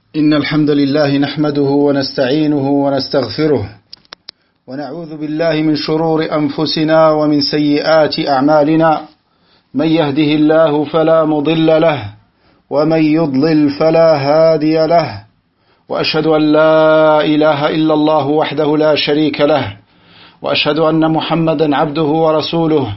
إن الحمد لله نحمده ونستعينه ونستغفره ونعوذ بالله من شرور أنفسنا ومن سيئات أعمالنا من يهده الله فلا مضل له ومن يضلل فلا هادي له وأشهد أن لا إله إلا الله وحده لا شريك له وأشهد أن محمدا عبده ورسوله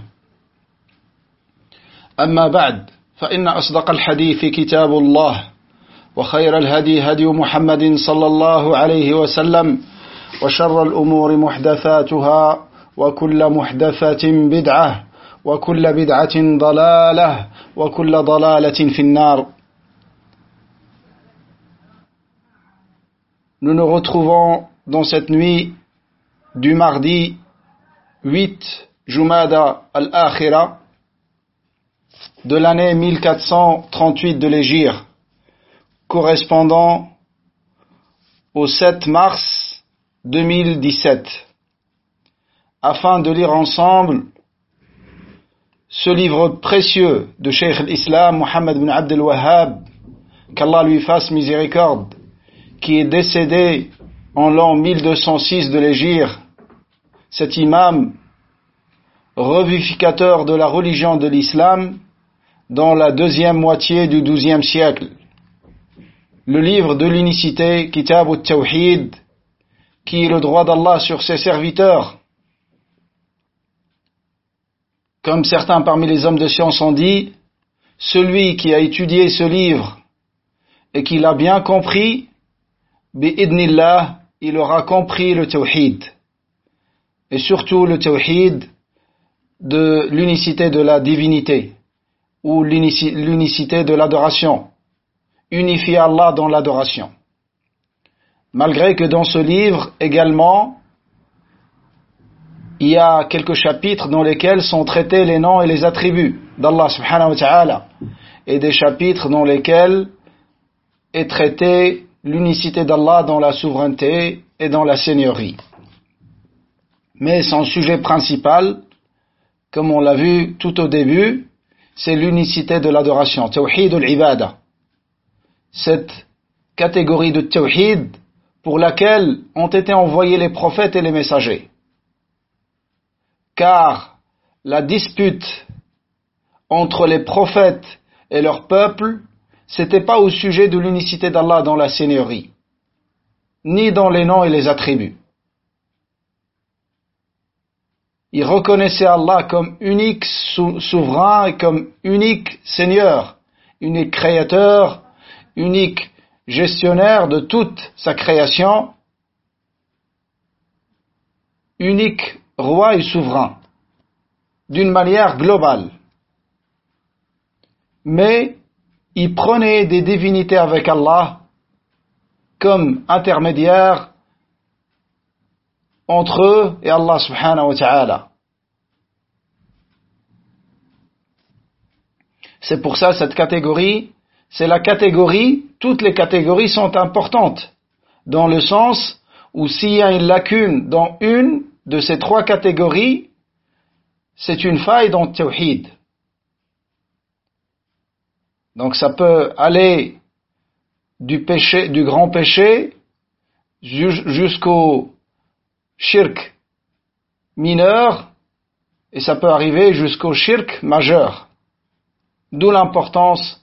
أما بعد فإن أصدق الحديث كتاب الله وخير الهدي هدي محمد صلى الله عليه وسلم وشر الأمور محدثاتها وكل محدثة بدعة وكل بدعة ضلالة وكل ضلالة في النار. Nous nous retrouvons dans cette nuit du mardi 8 Jumada al-Akhira de l'année 1438 de l'Hégire, correspondant au 7 mars 2017, afin de lire ensemble ce livre précieux de Cheikh al-Islam Mohammed bin Abd al-Wahhab, qu'Allah lui fasse miséricorde, qui est décédé en l'an 1206 de l'Hégire, cet imam revivificateur de la religion de l'islam dans la deuxième moitié du XIIe siècle. Le livre de l'unicité, Kitab al-Tawhid, qui est le droit d'Allah sur ses serviteurs. Comme certains parmi les hommes de science ont dit, celui qui a étudié ce livre et qui l'a bien compris, bi'idnillah, il aura compris le Tawhid. Et surtout le Tawhid de l'unicité de la divinité, ou l'unicité de l'adoration. Unifier Allah dans l'adoration. Malgré que dans ce livre également, il y a quelques chapitres dans lesquels sont traités les noms et les attributs d'Allah subhanahu wa ta'ala, et des chapitres dans lesquels est traitée l'unicité d'Allah dans la souveraineté et dans la seigneurie. Mais son sujet principal, comme on l'a vu tout au début, c'est l'unicité de l'adoration, Tawhid al-Ibada. Cette catégorie de Tawhid pour laquelle ont été envoyés les prophètes et les messagers. Car la dispute entre les prophètes et leur peuple, c'était pas au sujet de l'unicité d'Allah dans la seigneurie, ni dans les noms et les attributs. Ils reconnaissaient Allah comme unique souverain et comme unique Seigneur, unique créateur, unique gestionnaire de toute sa création, unique roi et souverain, d'une manière globale. Mais ils prenaient des divinités avec Allah comme intermédiaires entre eux et Allah subhanahu wa ta'ala. C'est pour ça cette catégorie, c'est la catégorie, toutes les catégories sont importantes, dans le sens où s'il y a une lacune dans une de ces trois catégories, c'est une faille dans le Tawhid. Donc ça peut aller du péché, du grand péché, jusqu'au shirk mineur, et ça peut arriver jusqu'au shirk majeur. D'où l'importance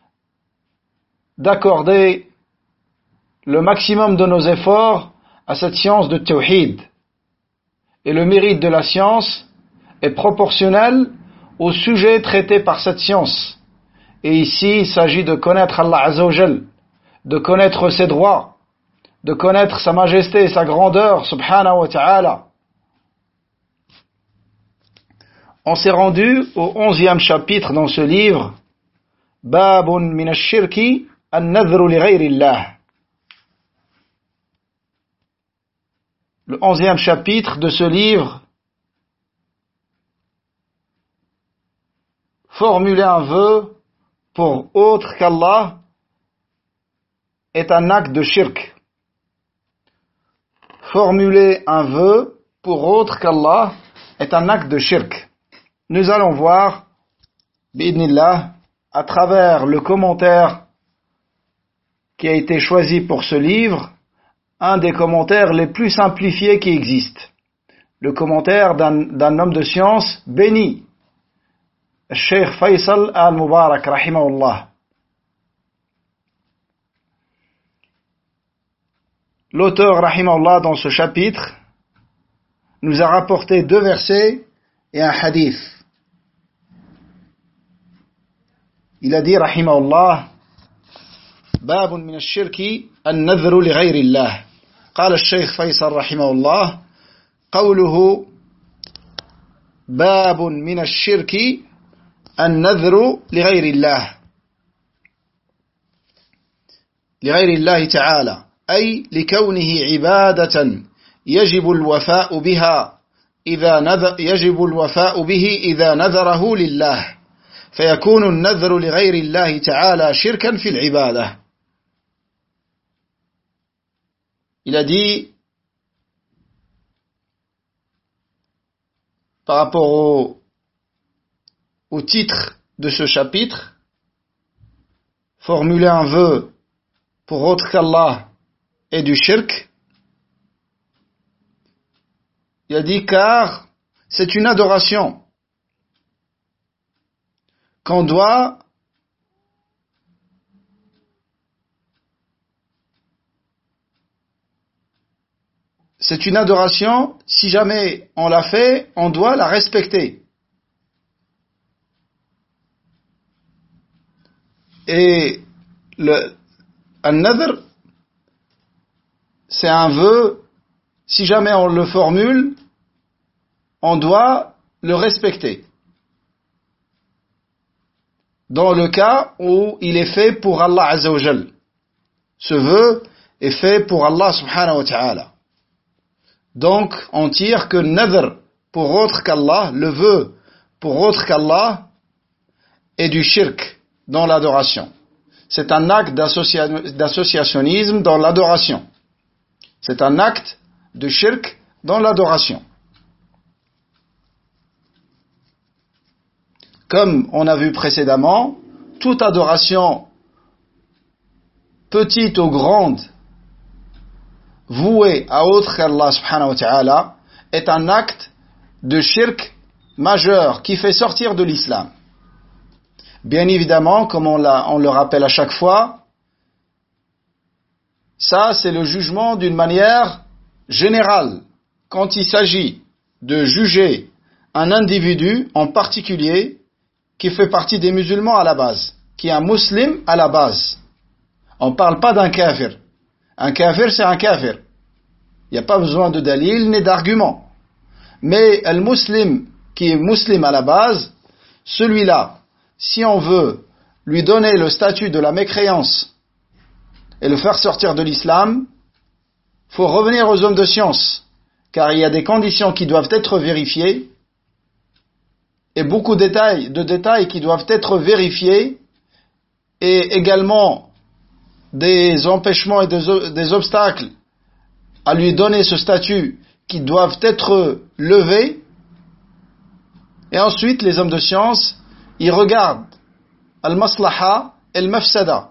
d'accorder le maximum de nos efforts à cette science de Tawhid. Et le mérite de la science est proportionnel au sujet traité par cette science. Et ici, il s'agit de connaître Allah Azza wa Jal, de connaître ses droits, de connaître sa majesté et sa grandeur, subhanahu wa ta'ala. On s'est rendu au 11e chapitre dans ce livre, Babun min ash-shirki an-nadhru li ghayri Allah. Le 11e chapitre de ce livre, formuler un vœu pour autre qu'Allah est un acte de shirk. Formuler un vœu pour autre qu'Allah est un acte de shirk. Nous allons voir, bi'idnillah, à travers le commentaire qui a été choisi pour ce livre un des commentaires les plus simplifiés qui existent. Le commentaire d'un homme de science béni, Cheikh Faisal al-Mubarak, rahimahullah. L'auteur, rahimahullah, dans ce chapitre, nous a rapporté 2 versets et un hadith. Il a dit, rahimahullah, باب من الشرك النذر لغير الله. قال الشيخ فيصل رحمه الله: قوله باب من الشرك النذر لغير الله تعالى، أي لكونه عبادة يجب الوفاء به إذا نذره لله، فيكون النذر لغير الله تعالى شركا في العبادة. Il a dit, par rapport au titre de ce chapitre, formuler un vœu pour autre qu'Allah et du shirk, il a dit car c'est une adoration qu'on doit si jamais on l'a fait, on doit la respecter. Et un nadr, c'est un vœu, si jamais on le formule, on doit le respecter. Dans le cas où il est fait pour Allah Azza wa Jal. Ce vœu est fait pour Allah subhanahu wa ta'ala. Donc, on tire que nadr pour autre qu'Allah, le vœu pour autre qu'Allah, est du shirk dans l'adoration. C'est un acte d'associationnisme dans l'adoration. C'est un acte de shirk dans l'adoration. Comme on a vu précédemment, toute adoration, petite ou grande, vouée à autre qu'Allah subhanahu wa ta'ala, est un acte de shirk majeur qui fait sortir de l'islam. Bien évidemment, comme on le rappelle à chaque fois, ça c'est le jugement d'une manière générale. Quand il s'agit de juger un individu en particulier qui fait partie des musulmans à la base, qui est un musulman à la base. On ne parle pas d'un kafir. Un kafir, c'est un kafir. Il n'y a pas besoin de dalil ni d'argument. Mais le musulman qui est musulman à la base, celui-là, si on veut lui donner le statut de la mécréance et le faire sortir de l'islam, il faut revenir aux hommes de science, car il y a des conditions qui doivent être vérifiées et beaucoup de détails qui doivent être vérifiés, et également des empêchements et des obstacles à lui donner ce statut qui doivent être levés. Et ensuite, les hommes de science, ils regardent al-maslaha et al-mafsada,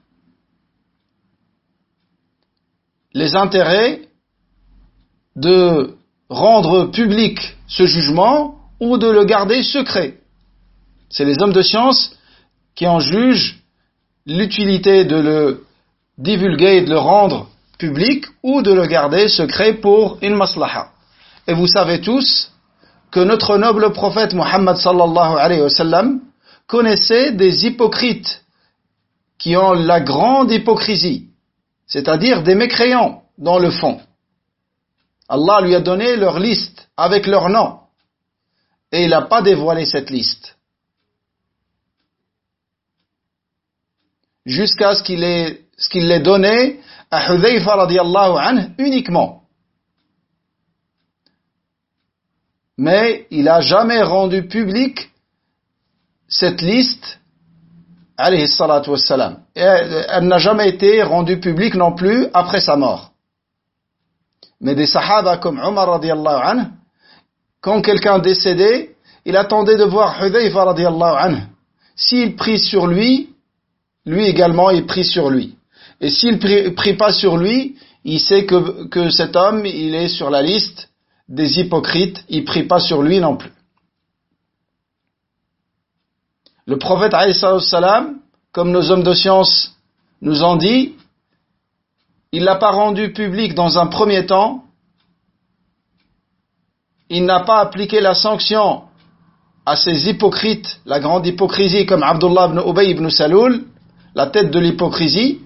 les intérêts de rendre public ce jugement ou de le garder secret. C'est les hommes de science qui en jugent l'utilité de le divulguer et de le rendre public ou de le garder secret pour une maslaha. Et vous savez tous que notre noble prophète Muhammad sallallahu alayhi wa sallam connaissait des hypocrites qui ont la grande hypocrisie, c'est-à-dire des mécréants dans le fond. Allah lui a donné leur liste avec leur nom et il n'a pas dévoilé cette liste jusqu'à ce qu'il l'ait donné à Hudhayfa radiyallahu anhu uniquement. Mais il n'a jamais rendu public cette liste, alayhi salatu wassalam. Et elle n'a jamais été rendue publique non plus après sa mort. Mais des sahaba comme Omar radiyallahu anhu, quand quelqu'un décédait, il attendait de voir Hudhayfa radiyallahu anhu. S'il prie sur lui, lui également il prie sur lui. Et s'il prie pas sur lui, il sait que cet homme, il est sur la liste des hypocrites, il prie pas sur lui non plus. Le prophète alayhi salam, comme nos hommes de science nous ont dit, il l'a pas rendu public dans un premier temps, il n'a pas appliqué la sanction à ces hypocrites, la grande hypocrisie comme Abdullah ibn Ubay ibn Saloul, la tête de l'hypocrisie.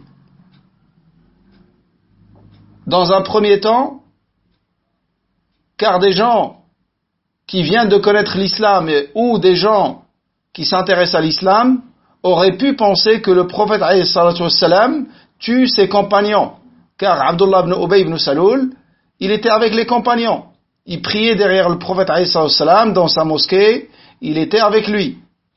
Dans un premier temps, car des gens qui viennent de connaître l'islam ou des gens qui s'intéressent à l'islam auraient pu penser que le prophète alayhi salatu wassalam tue ses compagnons. Car Abdullah ibn Ubay ibn Saloul, il était avec les compagnons. Il priait derrière le prophète alayhi salatu wassalam dans sa mosquée, il était avec lui.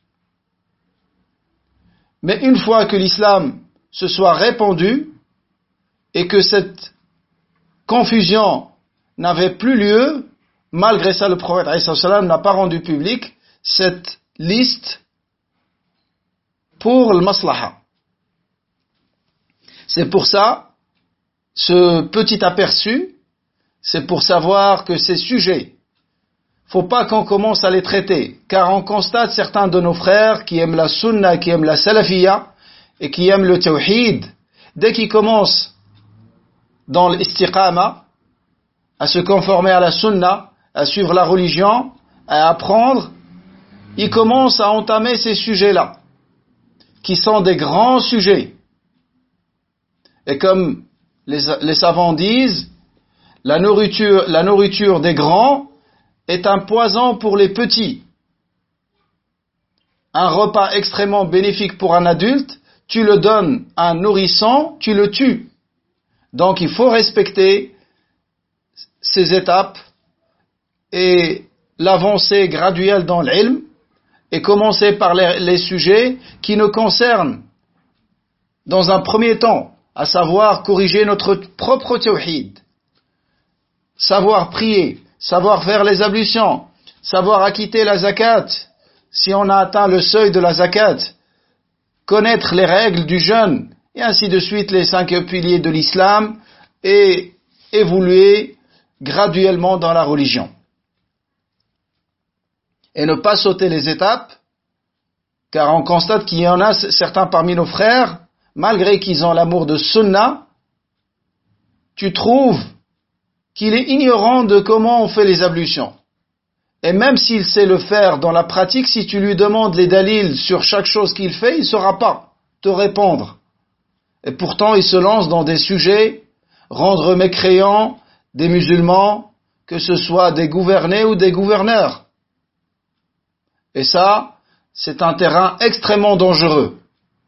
Mais une fois que l'islam se soit répandu et que cette confusion n'avait plus lieu, malgré ça le prophète alayhi salatu wassalam n'a pas rendu public cette liste pour le maslaha. C'est pour ça, ce petit aperçu, c'est pour savoir que ces sujets, faut pas qu'on commence à les traiter, car on constate certains de nos frères qui aiment la sunna, qui aiment la salafiyya, et qui aiment le tawhid, dès qu'ils commencent dans l'istiqama, à se conformer à la sunna, à suivre la religion, à apprendre, ils commencent à entamer ces sujets-là, qui sont des grands sujets. Et comme les savants disent, la nourriture des grands est un poison pour les petits. Un repas extrêmement bénéfique pour un adulte, tu le donnes à un nourrisson, tu le tues. Donc il faut respecter ces étapes et l'avancée graduelle dans l'ilm et commencer par les sujets qui nous concernent dans un premier temps, à savoir corriger notre propre tawhid, savoir prier, savoir faire les ablutions, savoir acquitter la zakat, si on a atteint le seuil de la zakat, connaître les règles du jeûne, et ainsi de suite les 5 piliers de l'islam, et évoluer graduellement dans la religion. Et ne pas sauter les étapes, car on constate qu'il y en a certains parmi nos frères, malgré qu'ils ont l'amour de sunna, tu trouves qu'il est ignorant de comment on fait les ablutions. Et même s'il sait le faire dans la pratique, si tu lui demandes les dalils sur chaque chose qu'il fait, il ne saura pas te répondre. Et pourtant, il se lance dans des sujets, rendre mécréants des musulmans, que ce soit des gouvernés ou des gouverneurs. Et ça, c'est un terrain extrêmement dangereux.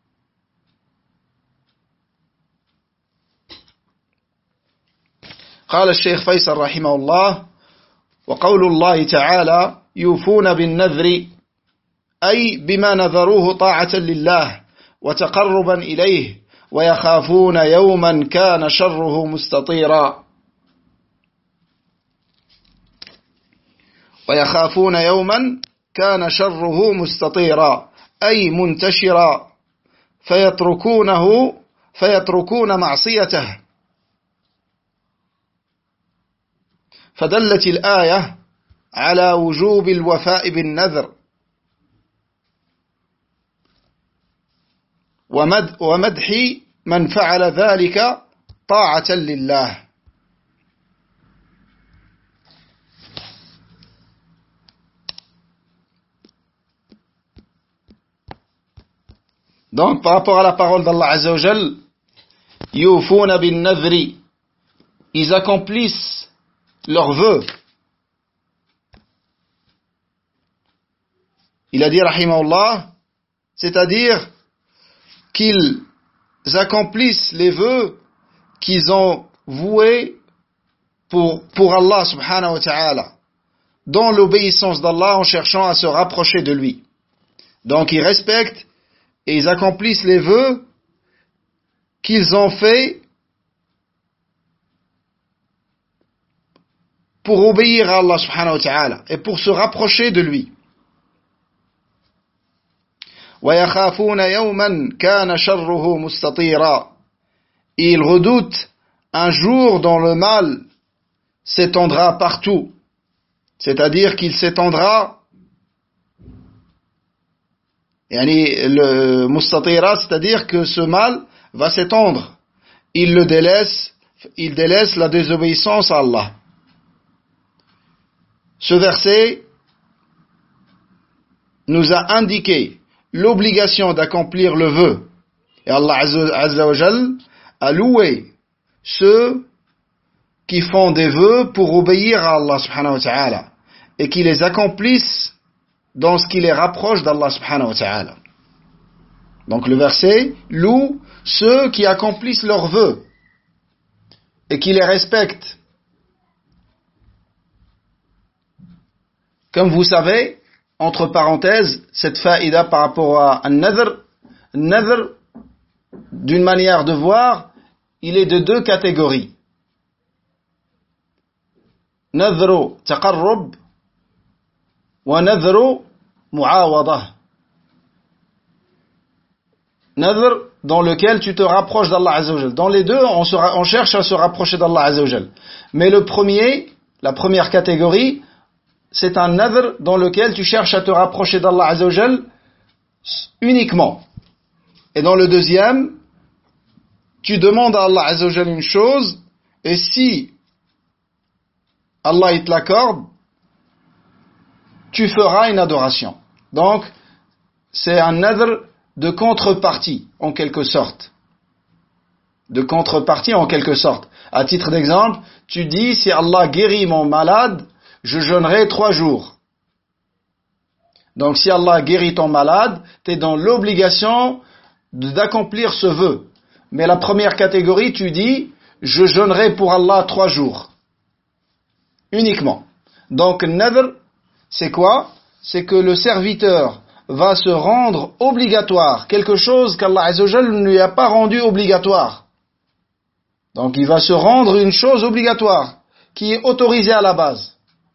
قال الشيخ فيصل رحمه الله وقول الله تعالى يوفون بالنذر أي بما نذروه طاعة لله وتقربا إليه ويخافون يوما كان شره مستطيرا ويخافون يوما كان شره مستطيرا أي منتشرا فيتركون معصيته. فدلت الآية على وجوب الوفاء بالنذر ومدح من فعل ذلك طاعة لله. Donc par rapport à la parole d'Allah Azza wa Jal, yufuna bin nadhri, ils accomplissent leurs vœux. Il a dit rahimahullah, c'est-à-dire qu'ils accomplissent les vœux qu'ils ont voués pour Allah subhanahu wa ta'ala, dans l'obéissance d'Allah en cherchant à se rapprocher de lui. Donc ils respectent et ils accomplissent les vœux qu'ils ont faits pour obéir à Allah subhanahu wa ta'ala et pour se rapprocher de lui. وَيَخَافُونَ يَوْمًا كَانَ شَرُّهُ مُسْتَطِيرًا. il redoute un jour dont le mal s'étendra partout, c'est-à-dire qu'il s'étendra, le mustatira, c'est-à-dire que ce mal va s'étendre, il délaisse la désobéissance à Allah. Ce verset nous a indiqué l'obligation d'accomplir le vœu. Et Allah Azza wa Jal a loué ceux qui font des vœux pour obéir à Allah subhanahu wa ta'ala et qui les accomplissent dans ce qui les rapproche d'Allah subhanahu wa ta'ala. Donc le verset loue ceux qui accomplissent leurs vœux et qui les respectent. Comme vous savez, entre parenthèses, cette faïda par rapport à un nadr, d'une manière de voir, il est de deux catégories. Nadru taqarrub wa nadru mu'awadah. Nadr dans lequel tu te rapproches d'Allah Azza wa Jal. Dans les deux, on cherche à se rapprocher d'Allah Azza wa Jal. Mais la première catégorie, c'est un nadr dans lequel tu cherches à te rapprocher d'Allah Azza wa Jal uniquement. Et dans le deuxième, tu demandes à Allah Azza wa Jal une chose, et si Allah il te l'accorde, tu feras une adoration. Donc, c'est un nadr de contrepartie, en quelque sorte. À titre d'exemple, tu dis, si Allah guérit mon malade, je jeûnerai 3 jours. Donc si Allah guérit ton malade, tu es dans l'obligation d'accomplir ce vœu. Mais la première catégorie, tu dis, je jeûnerai pour Allah 3 jours. Uniquement. Donc nadr, c'est quoi? C'est que le serviteur va se rendre obligatoire, quelque chose qu'Allah Azza wa Jal ne lui a pas rendu obligatoire. Donc il va se rendre une chose obligatoire, qui est autorisée à la base.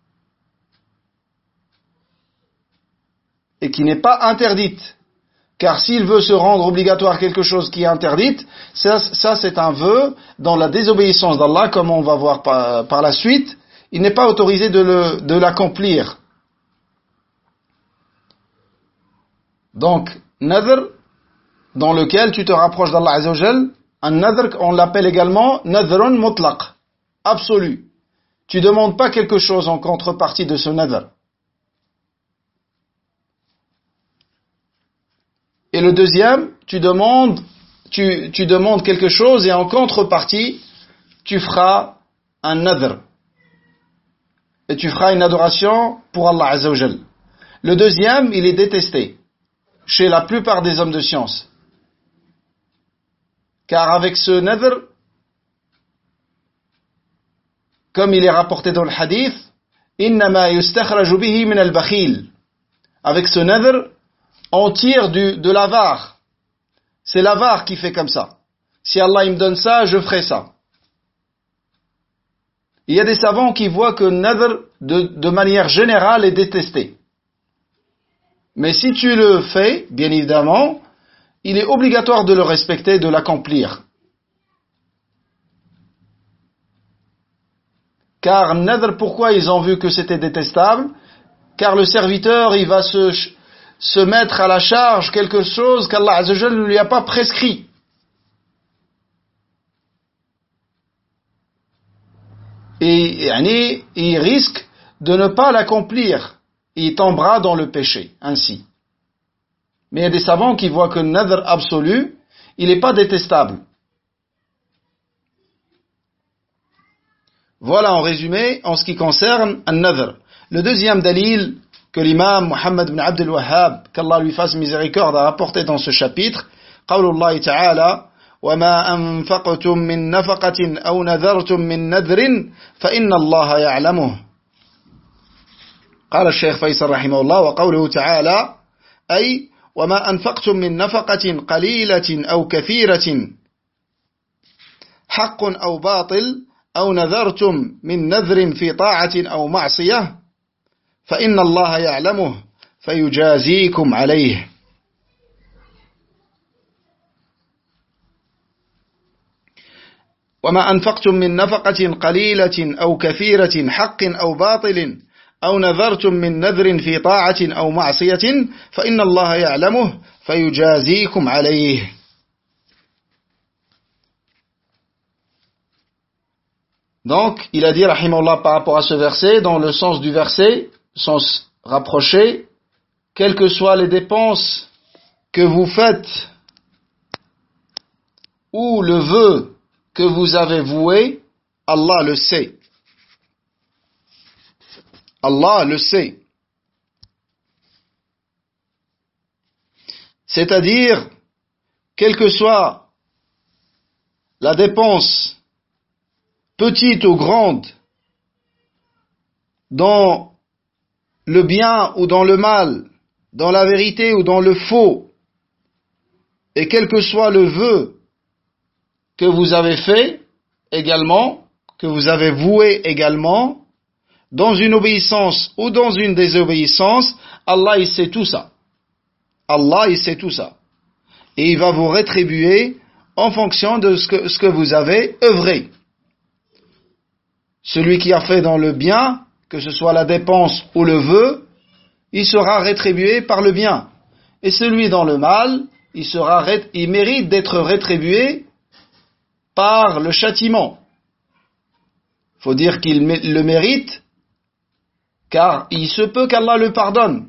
Et qui n'est pas interdite. Car s'il veut se rendre obligatoire quelque chose qui est interdite, ça c'est un vœu dans la désobéissance d'Allah, comme on va voir par la suite. Il n'est pas autorisé de l'accomplir. Donc, nadr, dans lequel tu te rapproches d'Allah Azza wa Jal, un nadr, on l'appelle également nadrun mutlaq, absolu. Tu ne demandes pas quelque chose en contrepartie de ce nadr. Et le deuxième, tu demandes quelque chose et en contrepartie, tu feras un nadr. Et tu feras une adoration pour Allah Azza wa Jal. Le deuxième, il est détesté chez la plupart des hommes de science. Car avec ce nadr, comme il est rapporté dans le hadith, innama yustakhraju bihi min al-bakhil. Avec ce nadr, on tire de l'avare. C'est l'avare qui fait comme ça. Si Allah il me donne ça, je ferai ça. Il y a des savants qui voient que le nadr, de manière générale, est détesté. Mais si tu le fais, bien évidemment, il est obligatoire de le respecter, de l'accomplir. Car nadr, pourquoi ils ont vu que c'était détestable? Car le serviteur, il va se mettre à la charge quelque chose qu'Allah Azza wa Jal ne lui a pas prescrit. Et il risque de ne pas l'accomplir. Il tombera dans le péché, ainsi. Mais il y a des savants qui voient que le nadr absolu, il n'est pas détestable. Voilà en résumé, en ce qui concerne un nadr. Le deuxième dalil que l'imam Muhammad ibn Abd al-Wahhab, qu'Allah lui fasse miséricorde, a rapporté dans ce chapitre, qawlullahi ta'ala, وَمَا أَنفَقْتُم مِّن نَفَقَةٍ أَوْ نَذَرْتُم مِّن نَذْرٍ فَإِنَّ اللَّهَ يَعْلَمُهُ. قال الشيخ فيصل رحمه الله وقوله تعالى أي وما أنفقتم من نفقة قليلة أو كثيرة حق أو باطل أو نذرتم من نذر في طاعة أو معصية فإن الله يعلمه فيجازيكم عليه. وما أنفقتم من نفقة قليلة أو كثيرة حق أو باطل أو نذرتم من نذر في طاعة أو معصية فإن الله يعلمه فيجازيكم عليه. Donc, il a dit, rahimahullah, par rapport à ce verset, dans le sens du verset, sens rapproché, quelles que soient les dépenses que vous faites ou le vœu que vous avez voué, Allah le sait. Allah le sait. C'est-à-dire, quelle que soit la dépense, petite ou grande, dans le bien ou dans le mal, dans la vérité ou dans le faux, et quel que soit le vœu que vous avez fait également, que vous avez voué également, dans une obéissance ou dans une désobéissance, Allah il sait tout ça. Allah il sait tout ça. Et il va vous rétribuer en fonction de ce que vous avez œuvré. Celui qui a fait dans le bien, que ce soit la dépense ou le vœu, il sera rétribué par le bien. Et celui dans le mal, il mérite d'être rétribué par le châtiment. Il faut dire qu'il le mérite, car il se peut qu'Allah le pardonne.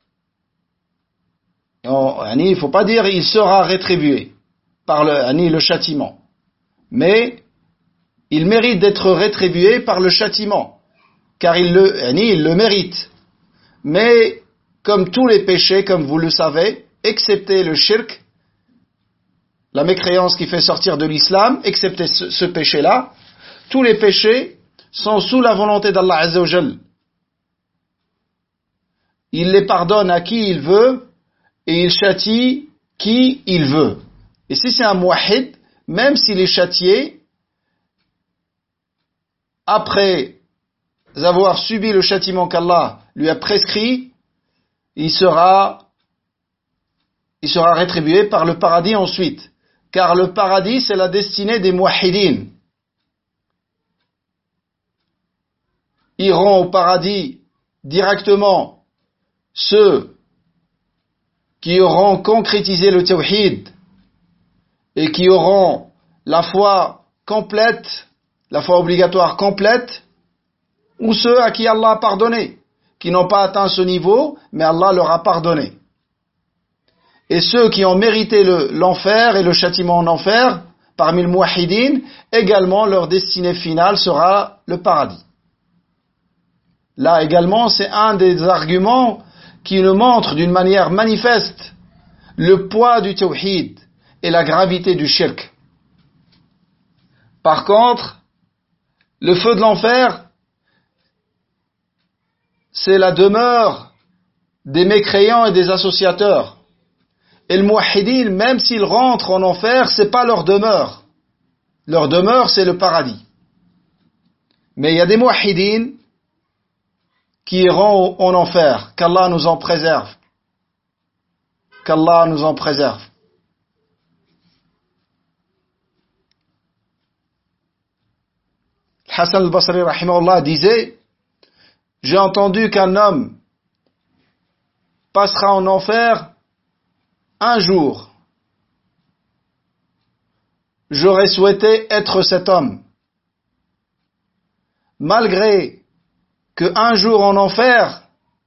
Il ne faut pas dire il sera rétribué par le châtiment. Mais il mérite d'être rétribué par le châtiment, car il le mérite. Mais comme tous les péchés, comme vous le savez, excepté le shirk, la mécréance qui fait sortir de l'islam, excepté ce péché-là, tous les péchés sont sous la volonté d'Allah Azza wa Jal. Il les pardonne à qui il veut et il châtie qui il veut. Et si c'est un muwahhid, même s'il est châtié, après avoir subi le châtiment qu'Allah lui a prescrit, il sera rétribué par le paradis ensuite. Car le paradis, c'est la destinée des muwahhidin. Iront au paradis directement ceux qui auront concrétisé le tawhid et qui auront la foi complète, la foi obligatoire complète, ou ceux à qui Allah a pardonné, qui n'ont pas atteint ce niveau, mais Allah leur a pardonné. Et ceux qui ont mérité l'enfer et le châtiment en enfer, parmi le muwahhidin, également leur destinée finale sera le paradis. Là également, c'est un des arguments qui nous montre d'une manière manifeste le poids du tawhid et la gravité du shirk. Par contre, le feu de l'enfer, c'est la demeure des mécréants et des associateurs. Et le muwahhidin, même s'ils rentrent en enfer, c'est pas leur demeure. Leur demeure, c'est le paradis. Mais il y a des muwahhidin qui iront en enfer. Qu'Allah nous en préserve. Qu'Allah nous en préserve. Hassan al-Basri, rahimahullah, disait, j'ai entendu qu'un homme passera en enfer un jour. J'aurais souhaité être cet homme. Malgré que un jour en enfer,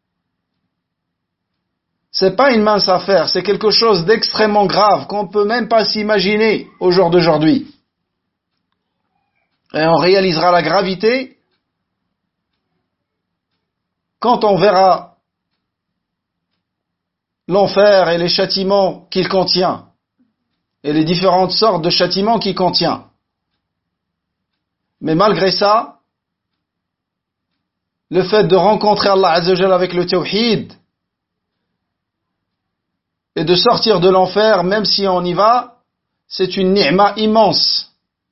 c'est pas une mince affaire, c'est quelque chose d'extrêmement grave qu'on peut même pas s'imaginer au jour d'aujourd'hui. Et on réalisera la gravité quand on verra l'enfer et les châtiments qu'il contient, et les différentes sortes de châtiments qu'il contient. Mais malgré ça, le fait de rencontrer Allah Azza wa Jalla avec le tawhid et de sortir de l'enfer, même si on y va, c'est une ni'ma immense.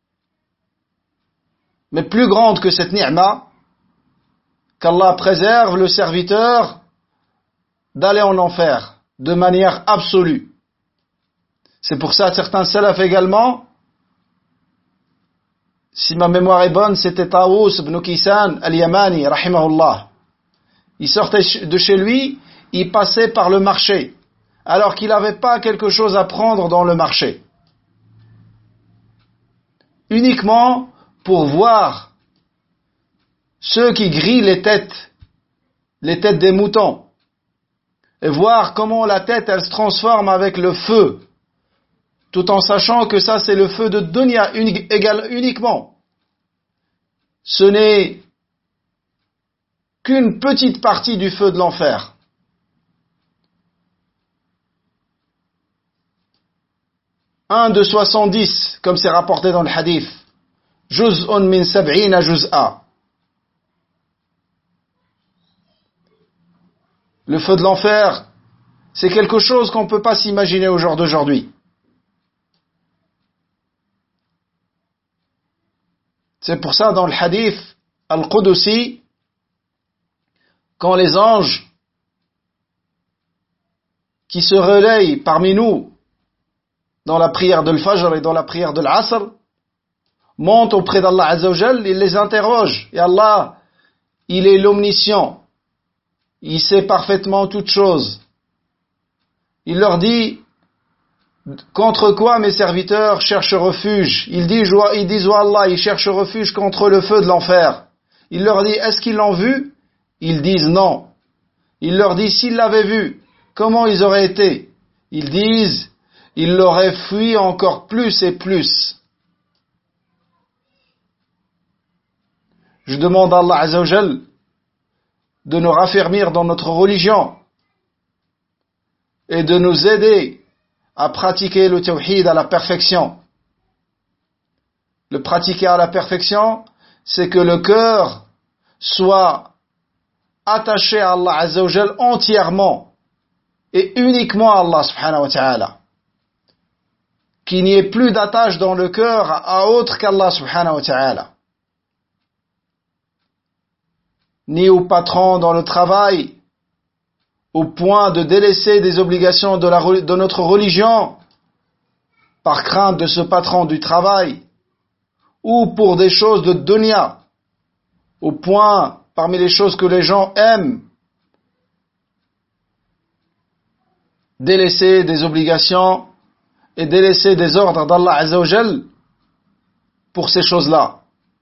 Mais plus grande que cette ni'ma, qu'Allah préserve le serviteur d'aller en enfer de manière absolue. C'est pour ça que certains salafs également si ma mémoire est bonne, c'était Taous ibn Kaysan al-Yamani, rahimahullah. Il sortait de chez lui, il passait par le marché, alors qu'il n'avait pas quelque chose à prendre dans le marché. Uniquement pour voir ceux qui grillent les têtes des moutons, et voir comment la tête, elle se transforme avec le feu, tout en sachant que ça c'est le feu de dunya uniquement. Ce n'est qu'une petite partie du feu de l'enfer. Un de 70, comme c'est rapporté dans le hadith. Juz'un min sab'ina juz'a. Le feu de l'enfer, c'est quelque chose qu'on ne peut pas s'imaginer au jour d'aujourd'hui. C'est pour ça, dans le hadith al-Qudusi, quand les anges qui se relayent parmi nous dans la prière de l'Fajr et dans la prière de l'Asr montent auprès d'Allah Azza wa Jal, ils les interrogent. Et Allah, il est l'omniscient. Il sait parfaitement toutes choses. Il leur dit, contre quoi mes serviteurs cherchent refuge? Ils disent, oh Allah, ils cherchent refuge contre le feu de l'enfer. Il leur dit, est-ce qu'ils l'ont vu? Ils disent non. Il leur dit, s'ils l'avaient vu, comment ils auraient été? Ils disent, ils l'auraient fui encore plus et plus. Je demande à Allah Azza wa Jal de nous raffermir dans notre religion et de nous aider à pratiquer le tawhid à la perfection. Le pratiquer à la perfection, c'est que le cœur soit attaché à Allah Azza wa Jal entièrement et uniquement à Allah subhanahu wa ta'ala. Qu'il n'y ait plus d'attache dans le cœur à autre qu'Allah subhanahu wa ta'ala. Ni au patron dans le travail, au point de délaisser des obligations de notre religion par crainte de ce patron du travail, ou pour des choses de dunya, au point, parmi les choses que les gens aiment, délaisser des obligations et délaisser des ordres d'Allah Azza wa Jal pour ces choses-là.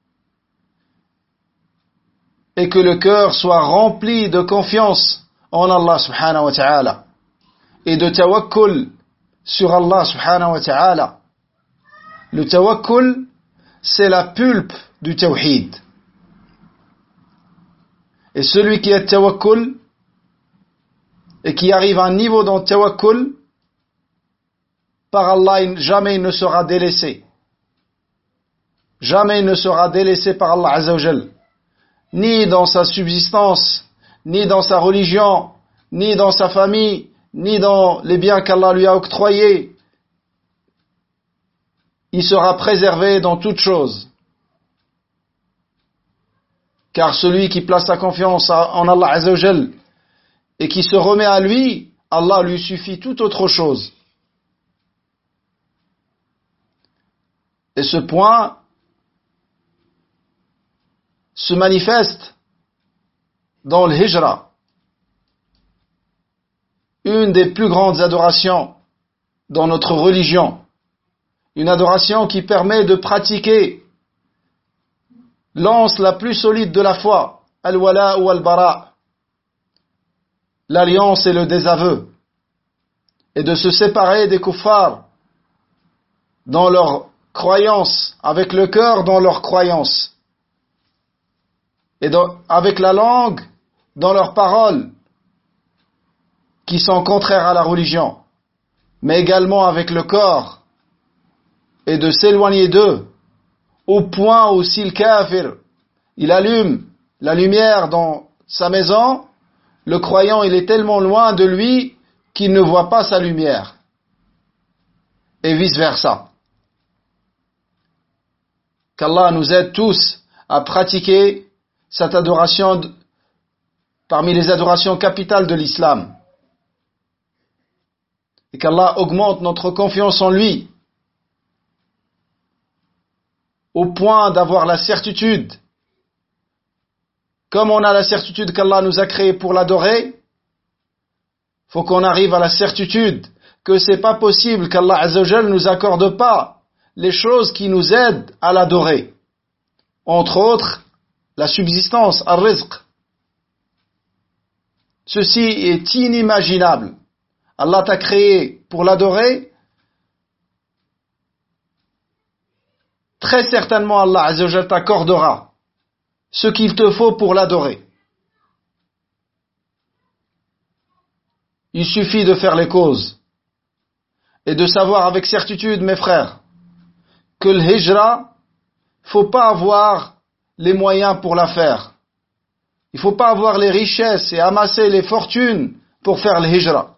Et que le cœur soit rempli de confiance en Allah subhanahu wa ta'ala et de tawakkul sur Allah subhanahu wa ta'ala. Le tawakkul, c'est la pulpe du tawhid. Et celui qui est tawakkul et qui arrive à un niveau dans le tawakkul, par Allah, jamais il ne sera délaissé. Jamais il ne sera délaissé par Allah Azza wa Jal. Ni dans sa subsistance, ni dans sa religion, ni dans sa famille, ni dans les biens qu'Allah lui a octroyés. Il sera préservé dans toutes choses. Car celui qui place sa confiance en Allah Azza wa Jal et qui se remet à lui, Allah lui suffit toute autre chose. Et ce point se manifeste dans le hijra, une des plus grandes adorations dans notre religion, une adoration qui permet de pratiquer l'anse la plus solide de la foi, al-wala ou al-bara, l'alliance et le désaveu, et de se séparer des kuffars dans leur croyance, avec le cœur dans leur croyance, et avec la langue dans leurs paroles qui sont contraires à la religion, mais également avec le corps, et de s'éloigner d'eux, au point où si le kafir, il allume la lumière dans sa maison, le croyant il est tellement loin de lui qu'il ne voit pas sa lumière, et vice versa. Qu'Allah nous aide tous à pratiquer cette adoration parmi les adorations capitales de l'islam. Et qu'Allah augmente notre confiance en lui au point d'avoir la certitude, comme on a la certitude qu'Allah nous a créés pour l'adorer, faut qu'on arrive à la certitude que c'est pas possible qu'Allah Azza wa Jal nous accorde pas les choses qui nous aident à l'adorer. Entre autres, la subsistance, al-rizq. Ceci est inimaginable. Allah t'a créé pour l'adorer. Très certainement, Allah Azza wa Jal t'accordera ce qu'il te faut pour l'adorer. Il suffit de faire les causes et de savoir avec certitude, mes frères, que le hijra, faut pas avoir les moyens pour la faire. Il faut pas avoir les richesses et amasser les fortunes pour faire le hijra.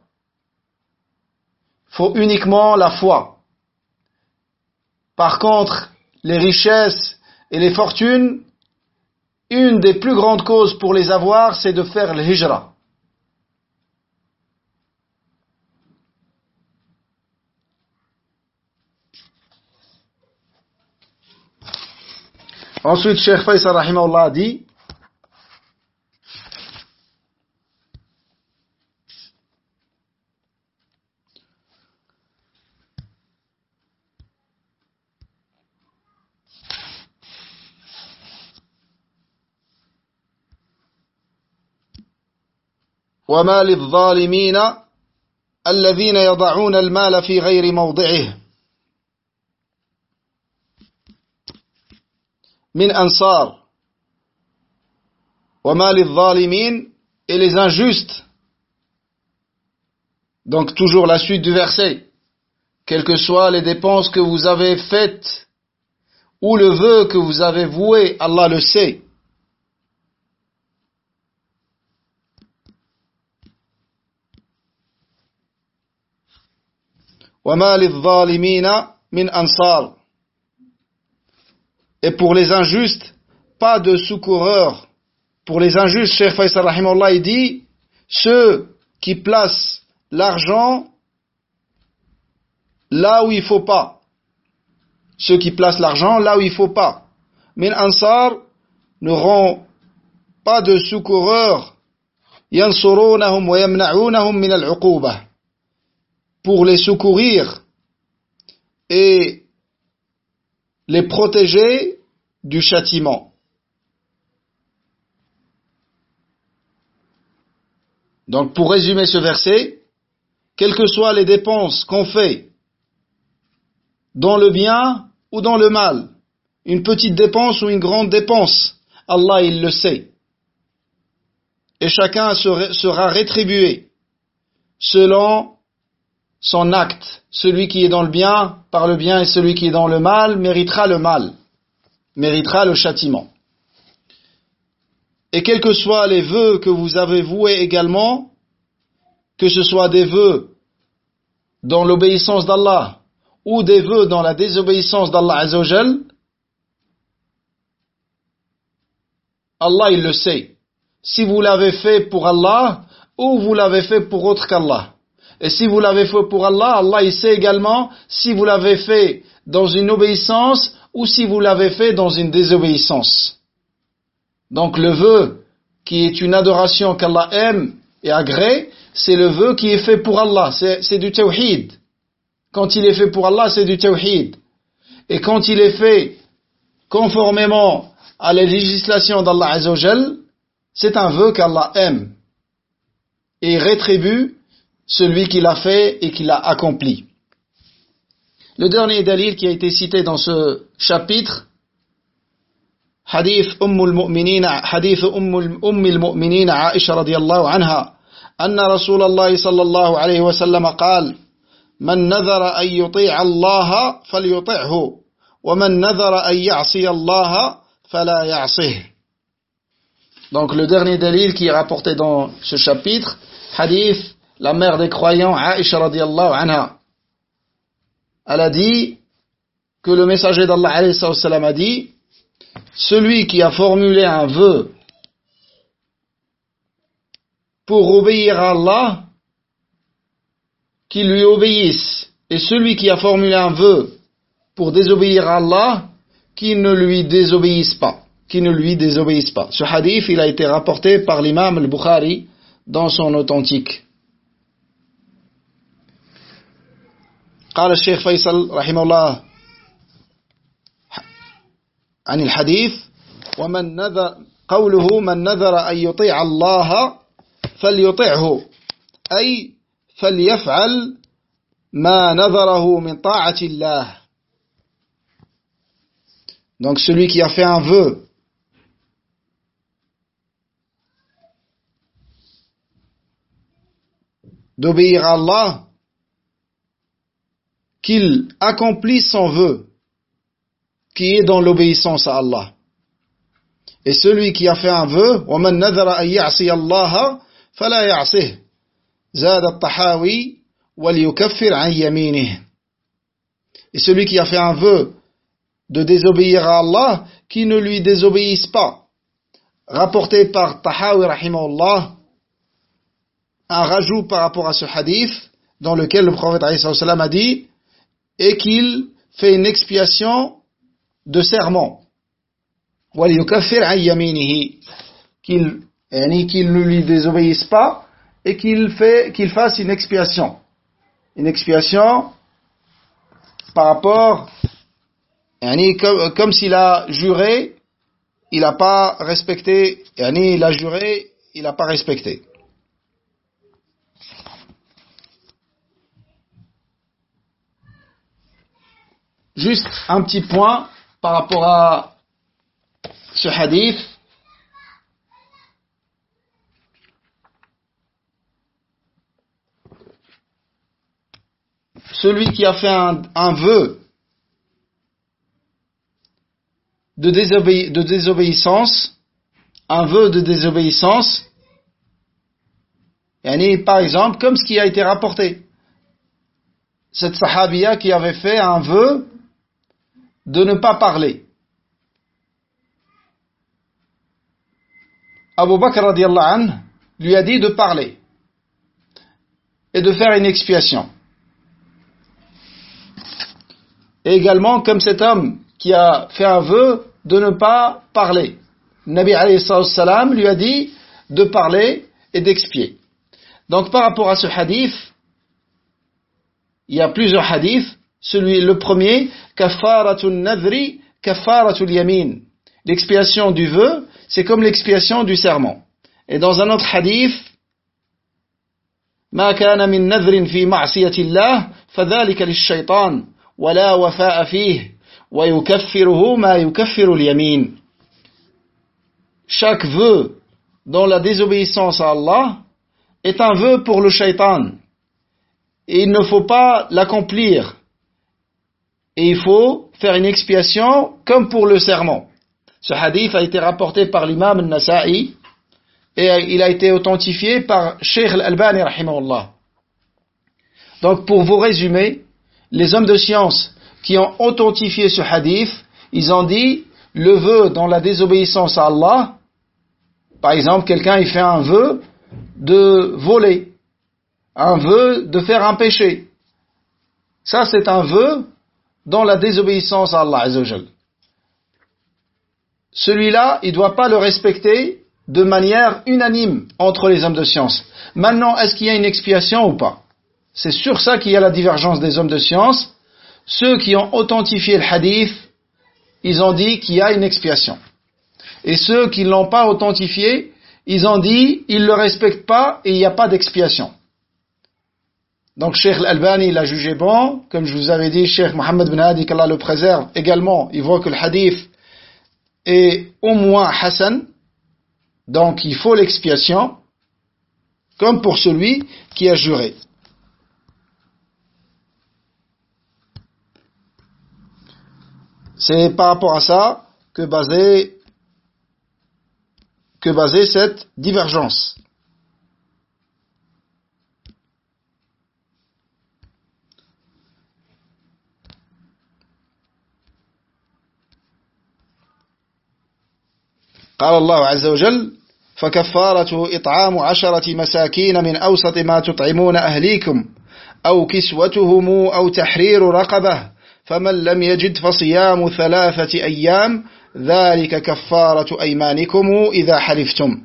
Il faut uniquement la foi. Par contre, les richesses et les fortunes, une des plus grandes causes pour les avoir, c'est de faire le hijra. Ensuite, Cheikh Faisal rahimahullah a dit وَمَا لِلظَّالِمِينَ الَّذِينَ يَضَعُونَ الْمَالَ فِي غَيْرِ مَوْضِعِهِ min ansar, wa ma lidh-dhalimin, et les injustes. Donc toujours la suite du verset. Quelles que soient les dépenses que vous avez faites ou le vœu que vous avez voué, Allah le sait. Wa ma lidh-dhalimin min ansar. Et pour les injustes, pas de secoureurs. Pour les injustes, Cheikh Faisal rahimahullah, il dit, ceux qui placent l'argent là où il faut pas. Ceux qui placent l'argent là où il faut pas. Min ansar n'auront pas de secoureurs. Yansurunahum wa yamna'unahum min al-uqubah. Pour les secourir et les protéger du châtiment. Donc pour résumer ce verset, quelles que soient les dépenses qu'on fait, dans le bien ou dans le mal, une petite dépense ou une grande dépense, Allah il le sait. Et chacun sera rétribué selon son acte. Celui qui est dans le bien, par le bien, et celui qui est dans le mal, méritera le châtiment. Et quels que soient les vœux que vous avez voués également, que ce soit des vœux dans l'obéissance d'Allah, ou des vœux dans la désobéissance d'Allah Azza wa Jal, Allah il le sait. Si vous l'avez fait pour Allah, ou vous l'avez fait pour autre qu'Allah. Et si vous l'avez fait pour Allah, Allah il sait également si vous l'avez fait dans une obéissance ou si vous l'avez fait dans une désobéissance. Donc le vœu qui est une adoration qu'Allah aime et agrée, c'est le vœu qui est fait pour Allah, c'est du tawhid. Quand il est fait pour Allah, c'est du tawhid. Et quand il est fait conformément à la législation d'Allah Azza wa Jal, c'est un vœu qu'Allah aime et rétribue celui qui l'a fait et qui l'a accompli. Le dernier dalil qui a été cité dans ce chapitre, hadith Ummul Mu'minin Aisha radiyallahu anha, anna Rasulallah sallallahu alayhi wa sallam قال من نذر أن يطيع الله فليطعه ومن نذر أن يعصي الله فلا يعصيه. Donc le dernier dalil qui est rapporté dans ce chapitre, hadith la mère des croyants, Aisha radiyallahu anha, elle a dit que le messager d'Allah alayhi salam a dit, celui qui a formulé un vœu pour obéir à Allah, qu'il lui obéisse, et celui qui a formulé un vœu pour désobéir à Allah, qui ne lui désobéissent pas. Qui ne lui désobéissent pas. Ce hadith, il a été rapporté par l'imam al-Bukhari dans son authentique. قال الشيخ فيصل رحمه الله عن الحديث ومن نذر قوله من نذر أن يطيع الله فليطعه أي فليفعل ما نذره من طاعة الله. Donc celui qui a fait un vœu d'obéir à Allah, qu'il accomplisse son vœu qui est dans l'obéissance à Allah. Et celui qui a fait un vœu, وَمَنْ نَذَرَ أَنْ يَعْصِيَ اللَّهَ فَلَا يَعْصِهِ زاد الطحاوي وَلْيُكَفِّرْ عَنْ يَمِينِهِ. Et celui qui a fait un vœu de désobéir à Allah, qui ne lui désobéisse pas. Rapporté par Tahawi rahimahullah, un rajout par rapport à ce hadith, dans lequel le prophète a dit, et qu'il fait une expiation de serment. وَلْيُكَفِّرْ عَنْ يَمِينِهِ, qu'il ne lui désobéisse pas et qu'il fasse une expiation. Une expiation par rapport, comme s'il a juré, il n'a pas respecté, il a juré, il n'a pas respecté. Juste un petit point par rapport à ce hadith. Celui qui a fait un vœu de désobéissance, un vœu de désobéissance, par exemple, comme ce qui a été rapporté. Cette sahabiya qui avait fait un vœu de ne pas parler. Abu Bakr radiallahu anhu lui a dit de parler et de faire une expiation. Et également comme cet homme qui a fait un vœu de ne pas parler. Nabi alayhi salam lui a dit de parler et d'expier. Donc par rapport à ce hadith, il y a plusieurs hadiths. Le premier, kafaratul nadhri, kafaratul yamin. L'expiation du vœu, c'est comme l'expiation du serment. Et dans un autre hadith, ma kana min nadhrin fi ma'siyati Allah, fadhalika lish-shaytan, wa la wafa'a fihi, wa yukaffiruhu ma yukaffiru al-yamin. Chaque vœu dans la désobéissance à Allah est un vœu pour le shaytan. Et il ne faut pas l'accomplir. Et il faut faire une expiation comme pour le serment. Ce hadith a été rapporté par l'imam al-Nasa'i et il a été authentifié par Sheikh al-Albani rahimahullah. Donc pour vous résumer, les hommes de science qui ont authentifié ce hadith, ils ont dit le vœu dans la désobéissance à Allah, par exemple quelqu'un il fait un vœu de voler, un vœu de faire un péché. Ça c'est un vœu dans la désobéissance à Allah Azza wa Jal. Celui-là, il ne doit pas le respecter de manière unanime entre les hommes de science. Maintenant, est-ce qu'il y a une expiation ou pas? C'est sur ça qu'il y a la divergence des hommes de science. Ceux qui ont authentifié le hadith, ils ont dit qu'il y a une expiation. Et ceux qui ne l'ont pas authentifié, ils ont dit ils ne le respectent pas et il n'y a pas d'expiation. Donc Cheikh Al-Albani l'a jugé bon, comme je vous avais dit, Cheikh Mohammed bin Hadi, qu'Allah le préserve, également, il voit que le hadith est au moins Hassan, donc il faut l'expiation, comme pour celui qui a juré. C'est par rapport à ça que basée cette divergence. قال الله عز وجل فكفارته إطعام 10 مساكين من أوسط ما تطعمون أهليكم أو كسوتهم أو تحرير رقبة فمن لم يجد فصيام 3 أيام ذلك كفارة أيمانكم إذا حلفتم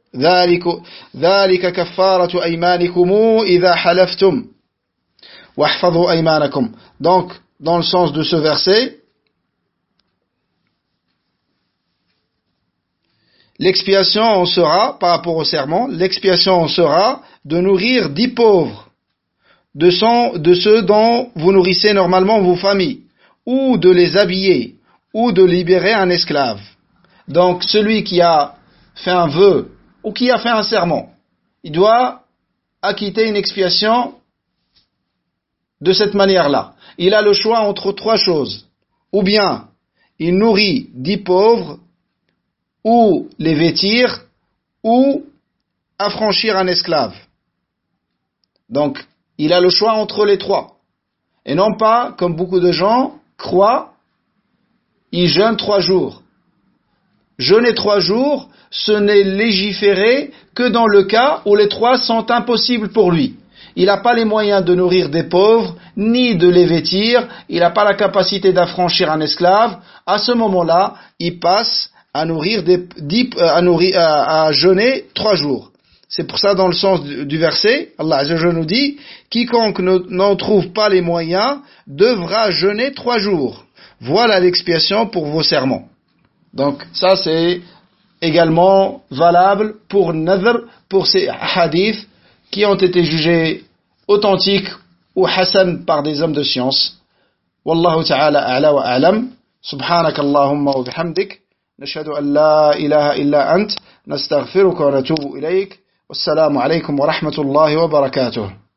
ذلك كفارة أيمانكم إذا حلفتم واحفظوا أيمانكم. Donc, dans le sens de ce verset, l'expiation en sera, par rapport au serment, l'expiation en sera de nourrir 10 pauvres de ceux dont vous nourrissez normalement vos familles, ou de les habiller, ou de libérer un esclave. Donc, celui qui a fait un vœu, ou qui a fait un serment, il doit acquitter une expiation de cette manière-là. Il a le choix entre 3 choses. Ou bien, il nourrit 10 pauvres, ou les vêtir, ou affranchir un esclave. Donc, il a le choix entre les 3. Et non pas, comme beaucoup de gens croient, il jeûne 3 jours. Jeûner 3 jours, ce n'est légiféré que dans le cas où les 3 sont impossibles pour lui. Il n'a pas les moyens de nourrir des pauvres, ni de les vêtir, il n'a pas la capacité d'affranchir un esclave. À ce moment-là, il passe à jeûner 3 jours. C'est pour ça, dans le sens du verset, Allah Azza wa Jalla nous dit, quiconque n'en trouve pas les moyens devra jeûner 3 jours. Voilà l'expiation pour vos serments. Donc, ça c'est également valable pour nadhr, pour ces hadiths qui ont été jugés authentiques ou hasan par des hommes de science. Wallahu ta'ala a'la wa a'lam. Subhanak Allahumma wa bihamdik. Nashhadu an la ilaha illa ant. Nastaghfiruka wa natubu ilayk. Wassalamu alaykum wa rahmatullahi wa barakatuh.